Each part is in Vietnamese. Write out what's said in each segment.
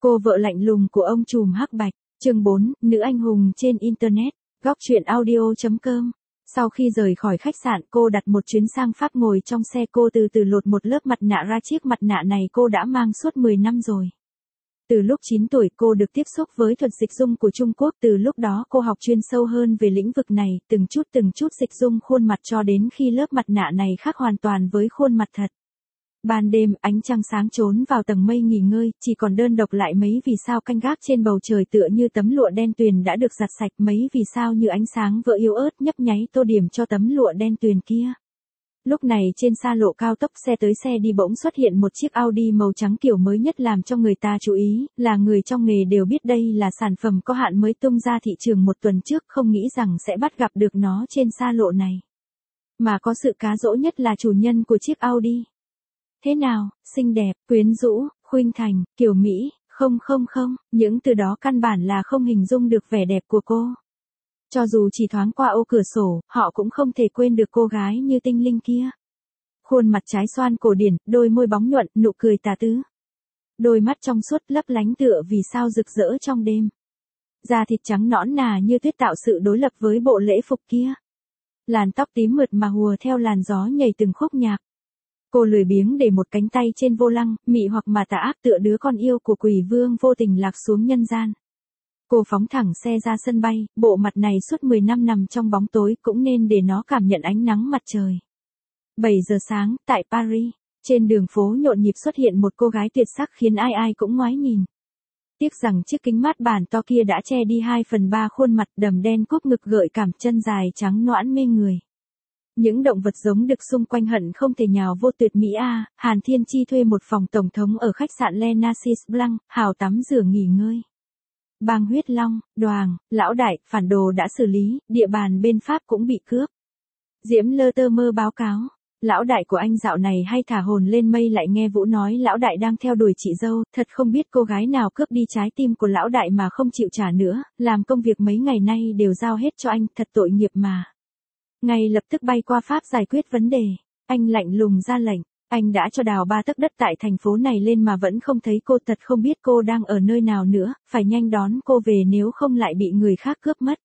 Cô vợ lạnh lùng của ông trùm hắc bạch, chương 4, nữ anh hùng trên Internet, góc truyện audio.com. Sau khi rời khỏi khách sạn cô đặt một chuyến sang Pháp, ngồi trong xe cô từ từ lột một lớp mặt nạ ra. Chiếc mặt nạ này cô đã mang suốt 10 năm rồi. Từ lúc 9 tuổi cô được tiếp xúc với thuật dịch dung của Trung Quốc, từ lúc đó cô học chuyên sâu hơn về lĩnh vực này, từng chút dịch dung khuôn mặt cho đến khi lớp mặt nạ này khác hoàn toàn với khuôn mặt thật. Ban đêm, ánh trăng sáng trốn vào tầng mây nghỉ ngơi, chỉ còn đơn độc lại mấy vì sao canh gác trên bầu trời tựa như tấm lụa đen tuyền đã được giặt sạch, mấy vì sao như ánh sáng vỡ yếu ớt nhấp nháy tô điểm cho tấm lụa đen tuyền kia. Lúc này trên xa lộ cao tốc, xe tới xe đi bỗng xuất hiện một chiếc Audi màu trắng kiểu mới nhất làm cho người ta chú ý, là người trong nghề đều biết đây là sản phẩm có hạn mới tung ra thị trường một tuần trước, không nghĩ rằng sẽ bắt gặp được nó trên xa lộ này. Mà có sự cá dỗ nhất là chủ nhân của chiếc Audi. Thế nào, xinh đẹp, quyến rũ, khuynh thành, kiều Mỹ, không, những từ đó căn bản là không hình dung được vẻ đẹp của cô. Cho dù chỉ thoáng qua ô cửa sổ, họ cũng không thể quên được cô gái như tinh linh kia. Khuôn mặt trái xoan cổ điển, đôi môi bóng nhuận, nụ cười tà tứ. Đôi mắt trong suốt lấp lánh tựa vì sao rực rỡ trong đêm. Da thịt trắng nõn nà như tuyết tạo sự đối lập với bộ lễ phục kia. Làn tóc tím mượt mà hùa theo làn gió nhảy từng khúc nhạc. Cô lười biếng để một cánh tay trên vô lăng, mị hoặc mà tà ác tựa đứa con yêu của quỷ vương vô tình lạc xuống nhân gian. Cô phóng thẳng xe ra sân bay, bộ mặt này suốt 10 năm nằm trong bóng tối cũng nên để nó cảm nhận ánh nắng mặt trời. 7 giờ sáng, tại Paris, trên đường phố nhộn nhịp xuất hiện một cô gái tuyệt sắc khiến ai ai cũng ngoái nhìn. Tiếc rằng chiếc kính mát bản to kia đã che đi 2/3 khuôn mặt, đầm đen cúp ngực gợi cảm, chân dài trắng nõn mê người. Những động vật giống đực xung quanh hận không thể nhào vô. Tuyệt mỹ a. Hàn Thiên Chi thuê một phòng tổng thống ở khách sạn Le Narcisse Blanc, hào tắm rửa nghỉ ngơi. Bang huyết long, Đoàn, lão đại, phản đồ đã xử lý, địa bàn bên Pháp cũng bị cướp. Diễm Lơ tơ mơ báo cáo, lão đại của anh dạo này hay thả hồn lên mây, lại nghe Vũ nói lão đại đang theo đuổi chị dâu, thật không biết cô gái nào cướp đi trái tim của lão đại mà không chịu trả nữa, làm công việc mấy ngày nay đều giao hết cho anh, thật tội nghiệp mà. Ngay lập tức bay qua Pháp giải quyết vấn đề, anh lạnh lùng ra lệnh. Anh đã cho đào 3 tấc đất tại thành phố này lên mà vẫn không thấy cô, thật không biết cô đang ở nơi nào nữa, phải nhanh đón cô về nếu không lại bị người khác cướp mất.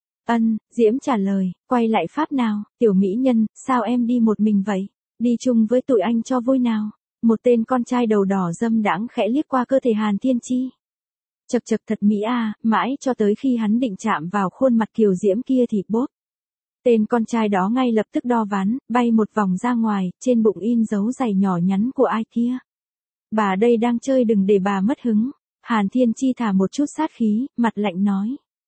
Diễm trả lời, quay lại Pháp nào, tiểu mỹ nhân, sao em đi một mình vậy? Đi chung với tụi anh cho vui nào. Một tên con trai đầu đỏ dâm đãng khẽ liếc qua cơ thể Hàn Thiên Chi. Chật thật mỹ a, mãi cho tới khi hắn định chạm vào khuôn mặt kiều diễm kia thì bốp. Tên con trai đó ngay lập tức đo ván, bay một vòng ra ngoài, trên bụng in dấu giày nhỏ nhắn của ai kia. Bà đây đang chơi, đừng để bà mất hứng. Hàn Thiên Chi thả một chút sát khí, mặt lạnh nói.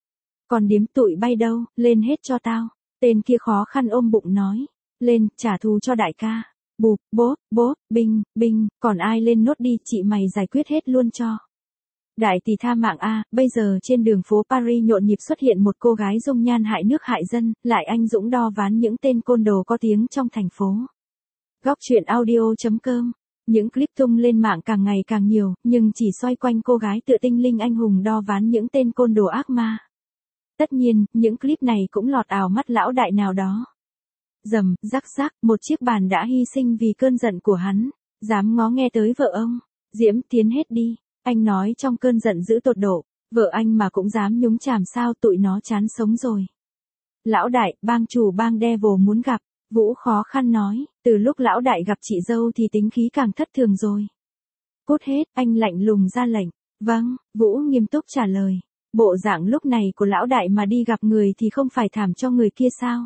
Còn điếm tụi bay đâu, lên hết cho tao. Tên kia khó khăn ôm bụng nói. Lên, trả thù cho đại ca. Bụp, bốp, binh, còn ai lên nốt đi, chị mày giải quyết hết luôn cho. Đại tỷ tha mạng a, bây giờ trên đường phố Paris nhộn nhịp xuất hiện một cô gái dung nhan hại nước hại dân, lại anh dũng đo ván những tên côn đồ có tiếng trong thành phố. Góc truyện audio.com. Những clip tung lên mạng càng ngày càng nhiều, nhưng chỉ xoay quanh cô gái tựa tinh linh anh hùng đo ván những tên côn đồ ác ma. Tất nhiên, những clip này cũng lọt ảo mắt lão đại nào đó. Rầm, rắc, một chiếc bàn đã hy sinh vì cơn giận của hắn, dám ngó nghe tới vợ ông. Diễm, tiến hết đi. Anh nói trong cơn giận dữ tột độ, vợ anh mà cũng dám nhúng chàm sao, tụi nó chán sống rồi. Lão đại, bang chủ bang Devil muốn gặp, Vũ khó khăn nói, từ lúc lão đại gặp chị dâu thì tính khí càng thất thường rồi. Cút hết, anh lạnh lùng ra lệnh. Vâng, Vũ nghiêm túc trả lời. Bộ dạng lúc này của lão đại mà đi gặp người thì không phải thảm cho người kia sao?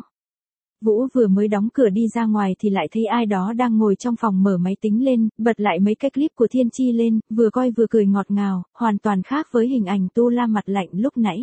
Vũ vừa mới đóng cửa đi ra ngoài thì lại thấy ai đó đang ngồi trong phòng mở máy tính lên, bật lại mấy cái clip của Thiên Chi lên, vừa coi vừa cười ngọt ngào, hoàn toàn khác với hình ảnh Tu La mặt lạnh lúc nãy.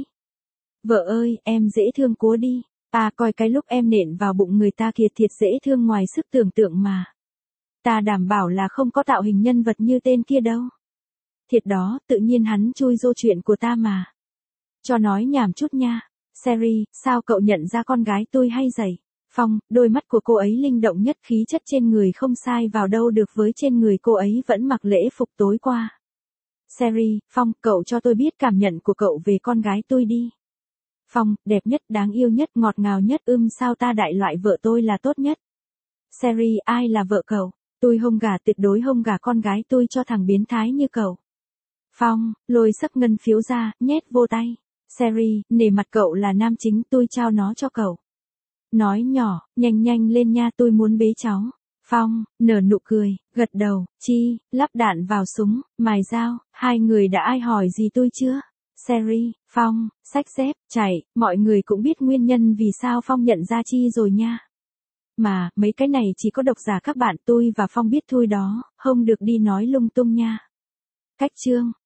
Vợ ơi, em dễ thương quá đi. À, coi cái lúc em nện vào bụng người ta kia thiệt dễ thương ngoài sức tưởng tượng mà. Ta đảm bảo là không có tạo hình nhân vật như tên kia đâu. Thiệt đó, tự nhiên hắn chui vô chuyện của ta mà. Cho nói nhảm chút nha. Sherry, sao cậu nhận ra con gái tôi hay dậy? Phong, đôi mắt của cô ấy linh động nhất, khí chất trên người không sai vào đâu được với trên người cô ấy vẫn mặc lễ phục tối qua. Sherry, Phong, cậu cho tôi biết cảm nhận của cậu về con gái tôi đi. Phong, đẹp nhất, đáng yêu nhất, ngọt ngào nhất, sao ta đại loại vợ tôi là tốt nhất. Sherry, ai là vợ cậu? Tôi hông gả, tuyệt đối hông gả con gái tôi cho thằng biến thái như cậu. Phong, lôi sấp ngân phiếu ra, nhét vô tay. Seri, nể mặt cậu là nam chính, tôi trao nó cho cậu. Nói nhỏ, nhanh nhanh lên nha, tôi muốn bế cháu. Phong, nở nụ cười, gật đầu, Chi, lắp đạn vào súng, mài dao, hai người đã ai hỏi gì tôi chưa? Seri, Phong, xách dép, chạy, mọi người cũng biết nguyên nhân vì sao Phong nhận ra Chi rồi nha. Mà, mấy cái này chỉ có độc giả các bạn tôi và Phong biết thôi đó, không được đi nói lung tung nha. Cách chương.